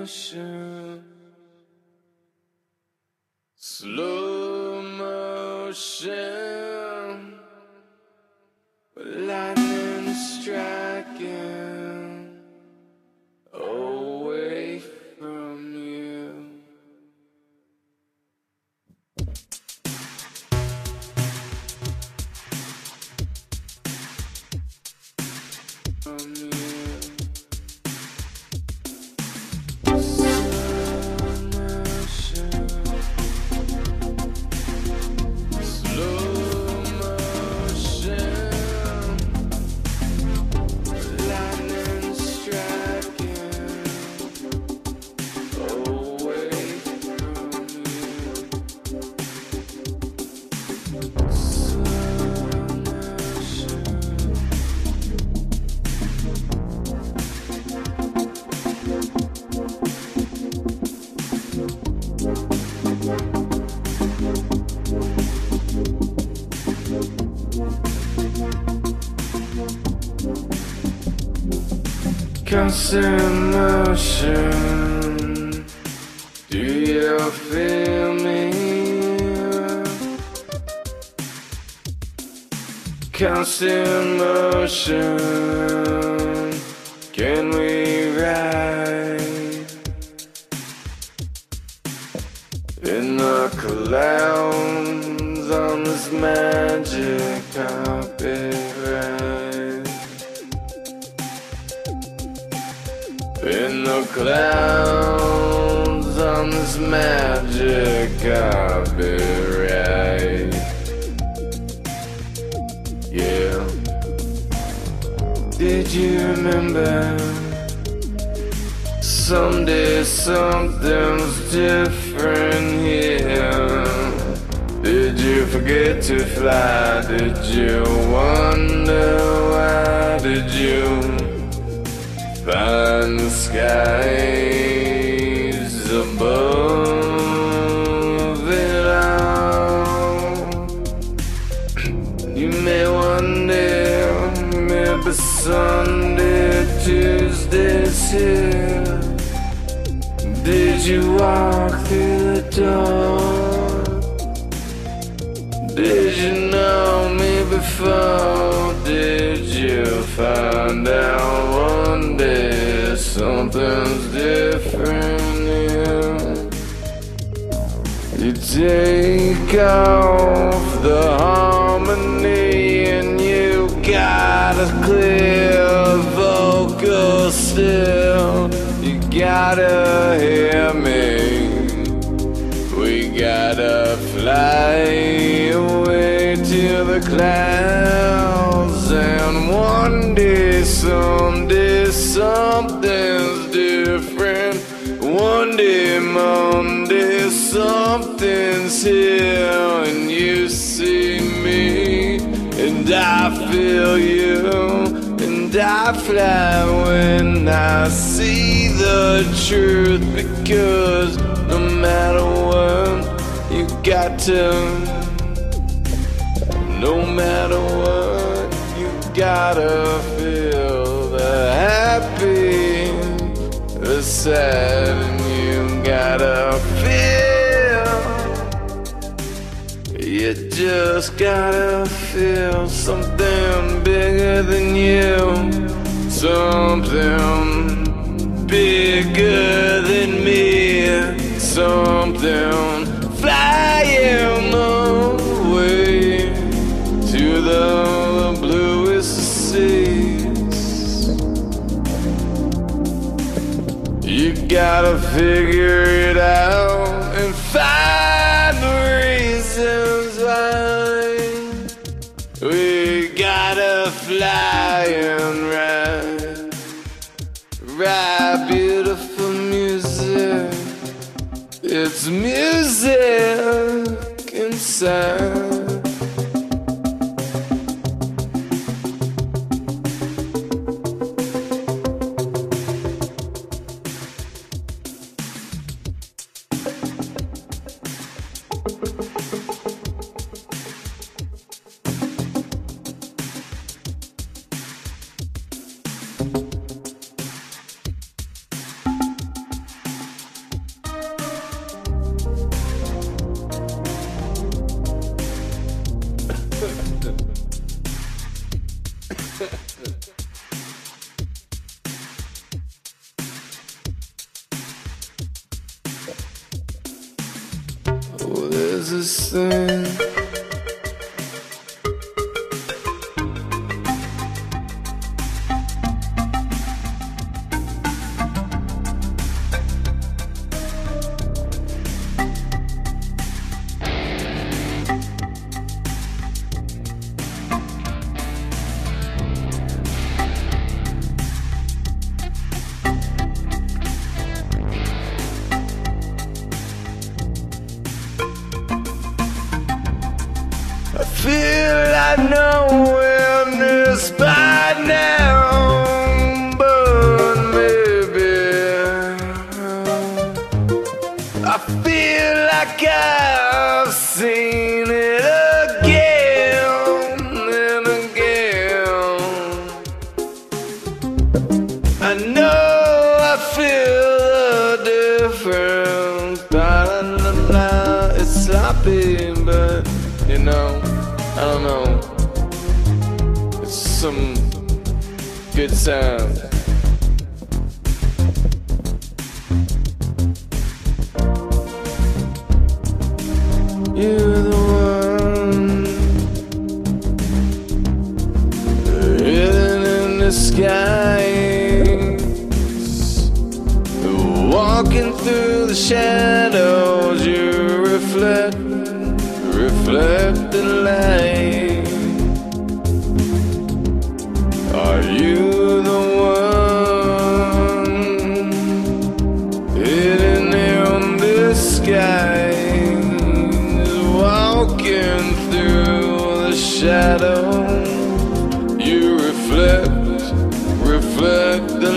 motion, slow motion, lightning striking away from you. From you. Constant motion, do you feel me? Constant motion, can we ride in the clouds on this magic carpet ride? In the clouds on this magic carpet ride. Yeah. Did you remember? Someday something's different here. Did you forget to fly? Did you wonder why? Did you find the skies above it all? You may wonder, maybe Sunday, Tuesday's here. Did you walk through the door? Did you know me before? Did you find out one day something's different here? You take off the harmony and you got a clear vocal still. You gotta hear me. We gotta fly away to the clouds, and one day, someday, something's different. One day, Monday, something's here, and you see me, and I feel you, and I fly when I see the truth, because no matter what, you got to, no matter what, you gotta feel the happy, the sad, and you gotta feel, you just gotta feel something bigger than you, something bigger than me, something flying away to the bluest seas. You gotta figure it out and find the reasons why. We gotta fly and ride, ride beautiful music. It's music inside. there's this thing. I feel I know when this by now, but maybe I feel like I've seen it again and again. I know I feel the difference, but it's sloppy, but you know, I don't know, it's some good sound. You're the one written in the skies, walking through the shadows. You reflect the light. Are you the one hidden in the skies, walking through the shadow? You reflect the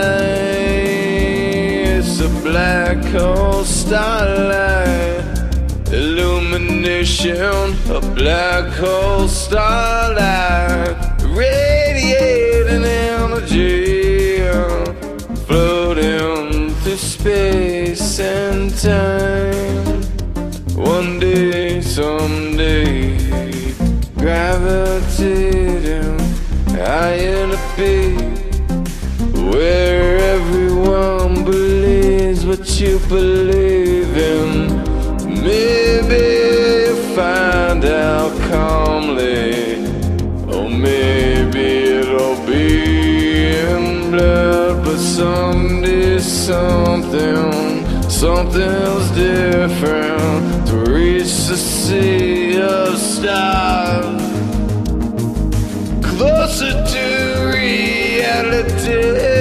light. It's a black hole starlight illumination, a black hole starlight, radiating energy, floating through space and time. One day, someday, gravitating higher to be where everyone believes what you believe in. Maybe find out calmly, or maybe it'll be in blood. But someday something's different to reach the sea of stars, closer to reality.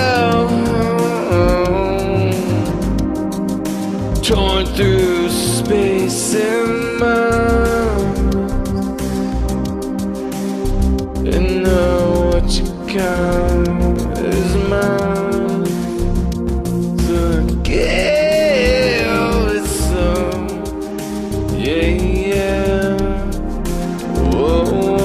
Torn through space and mind, and know what you got is mine. So give it some, yeah. Whoa.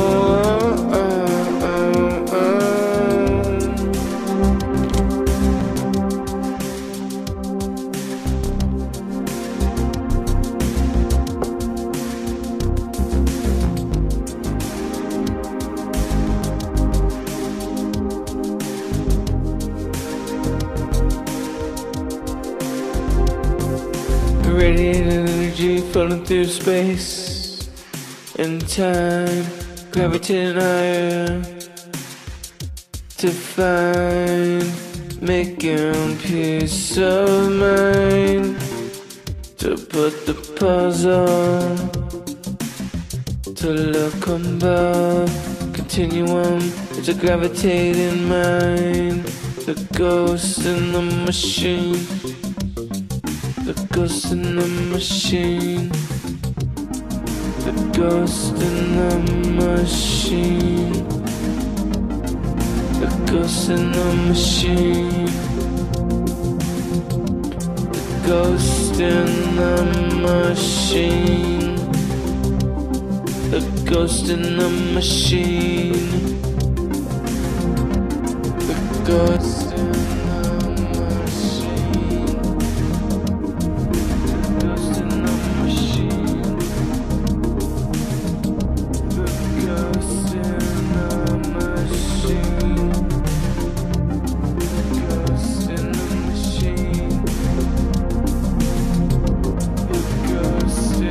Radiant energy floating through space and time, gravitating higher to find, making peace of mind, to put the puzzle, to look above, continuum, it's a gravitating mind, the ghost in the machine. The ghost in the machine. The ghost in the machine. The ghost in the machine. The ghost in the machine. The ghost in the machine. The ghost in the ghost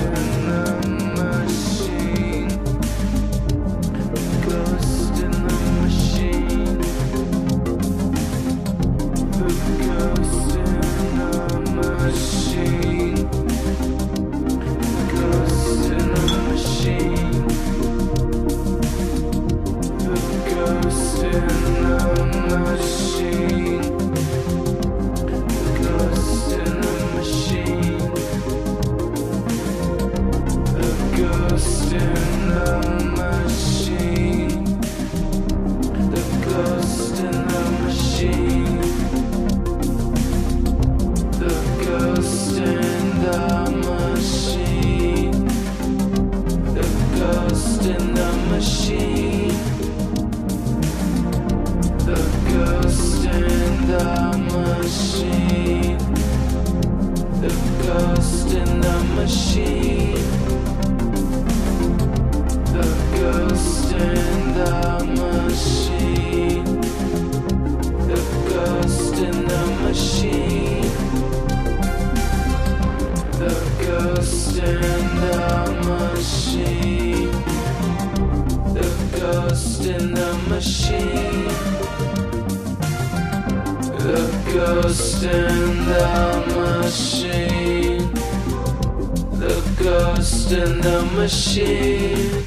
ghost in the machine. The ghost in the machine.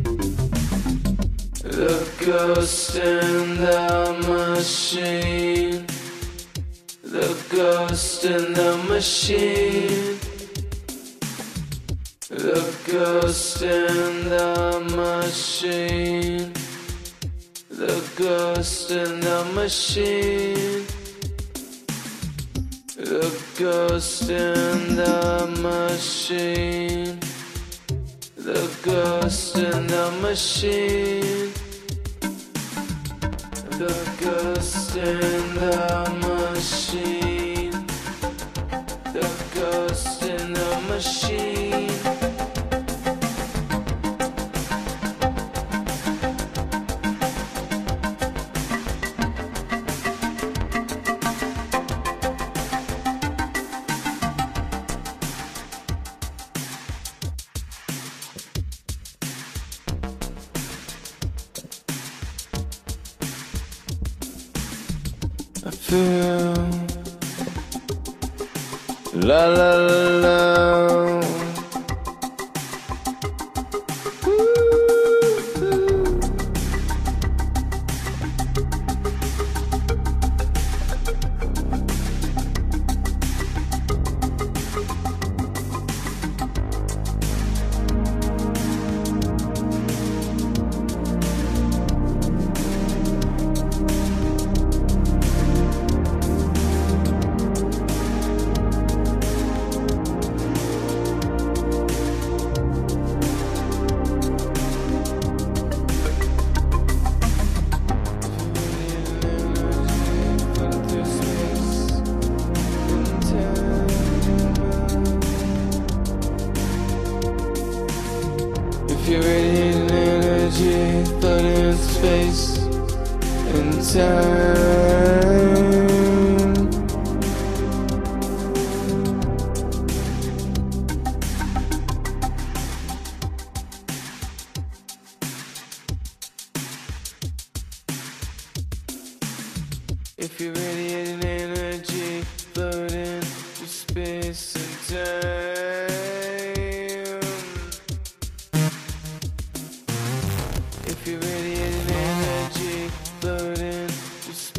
The ghost in the machine. The ghost in the machine. The ghost in the machine. The ghost in the machine. The ghost in the machine. The ghost in the machine. The ghost in the machine. The ghost in the machine. I feel la la la la. If you're radiating energy, floating in space and time. If you're radiating energy, floating through space and time. If you're radiating energy, floating through space.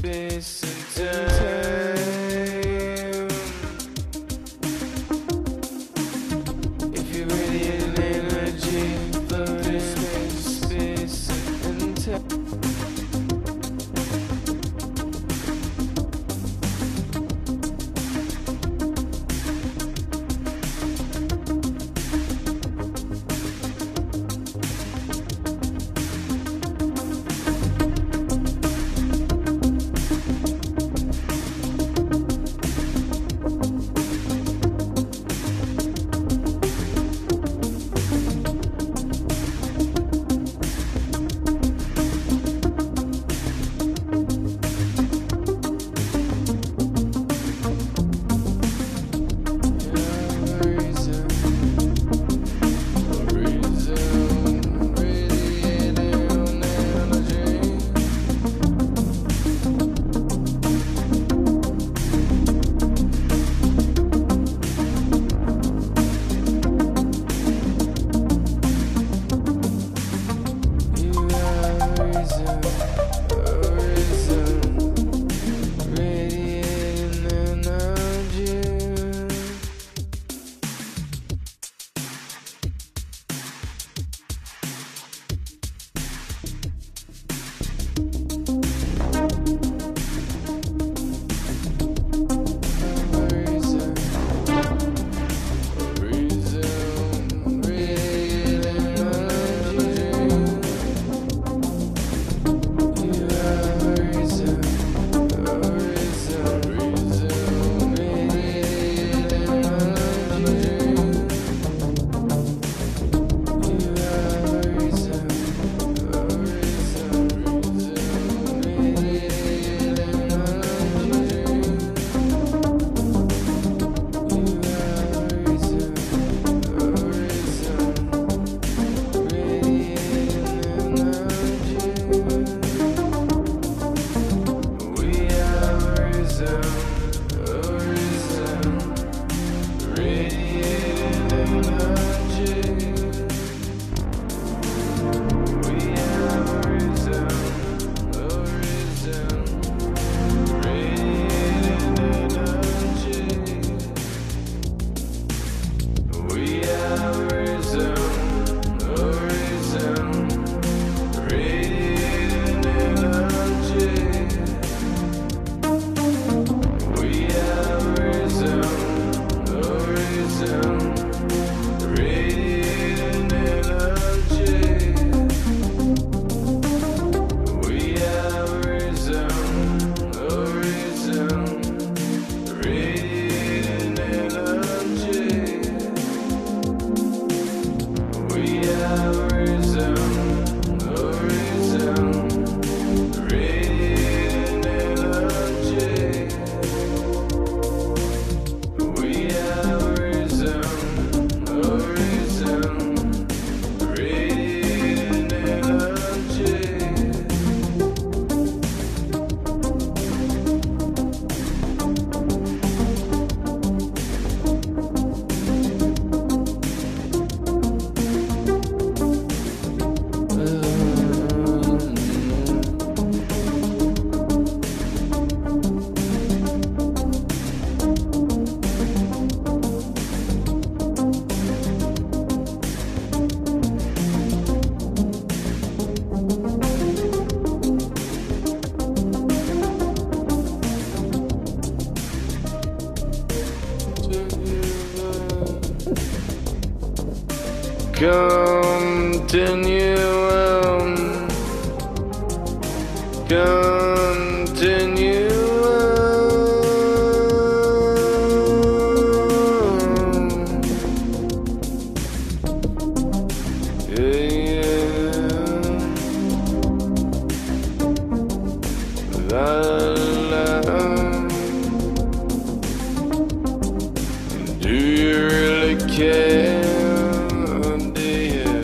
Do you really care? Do you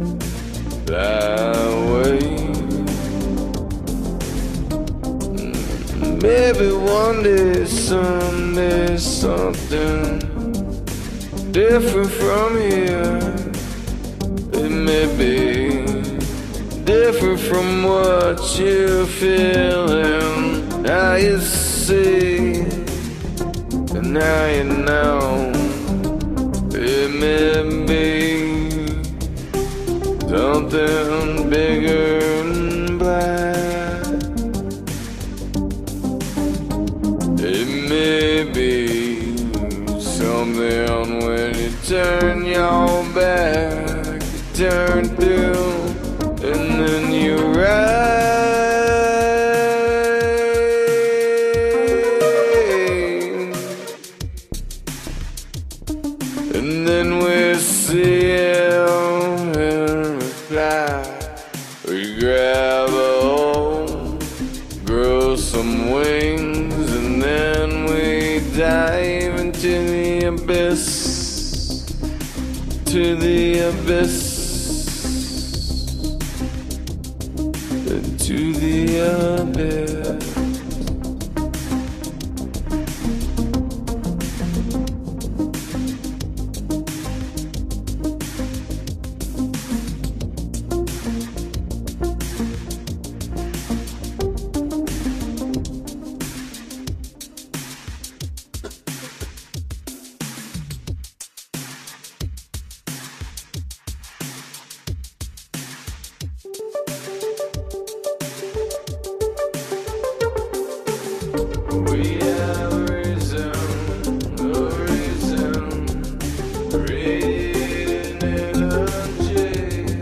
that way? Maybe one day, someday, something different from here. It may be different from what you're feeling. Now you see, and now you know. It may be something bigger and black. It may be something when you turn your back, you turn through, and then you ride. And then we see him and reply. We grab a hold, grow some wings, and then we dive into the abyss, to the abyss, to the abyss. We have reason, reading energy.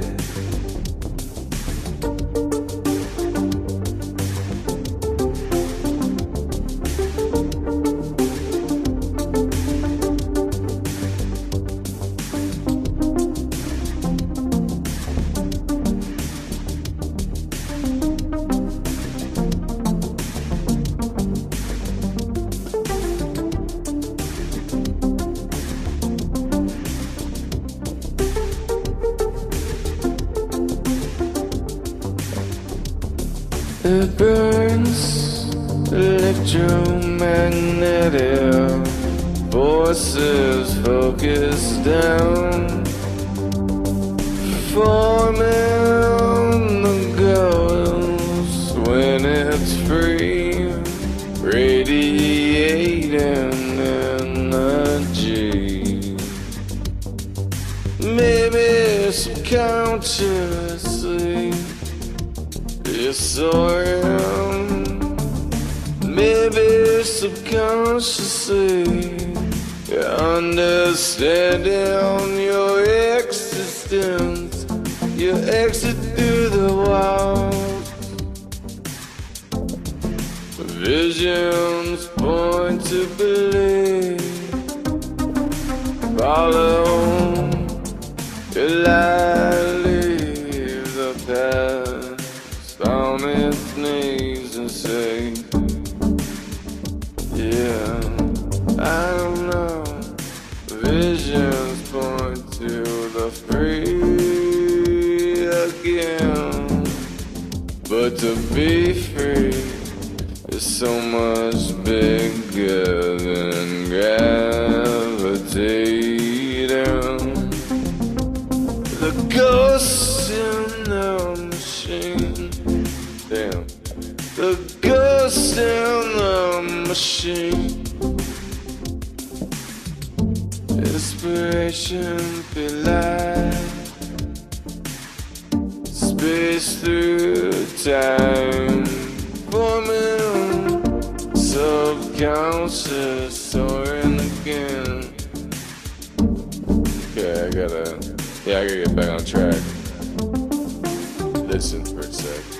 It burns electromagnetic forces focus down, forming the ghost when it's free, radiating energy. Maybe subconsciously it's soaring, maybe subconsciously you're understanding your existence. You exit through the walls, visions point to believe. Follow your light, leave the past on its knees and say, yeah, I don't know. Visions point to the free again, but to be free is so much bigger than gravitating. The ghost in the machine, damn. The ghost in the machine. Inspiration feel like space through time, forming subconscious soaring again. Okay, I gotta Yeah, I gotta get back on track. Listen for a sec.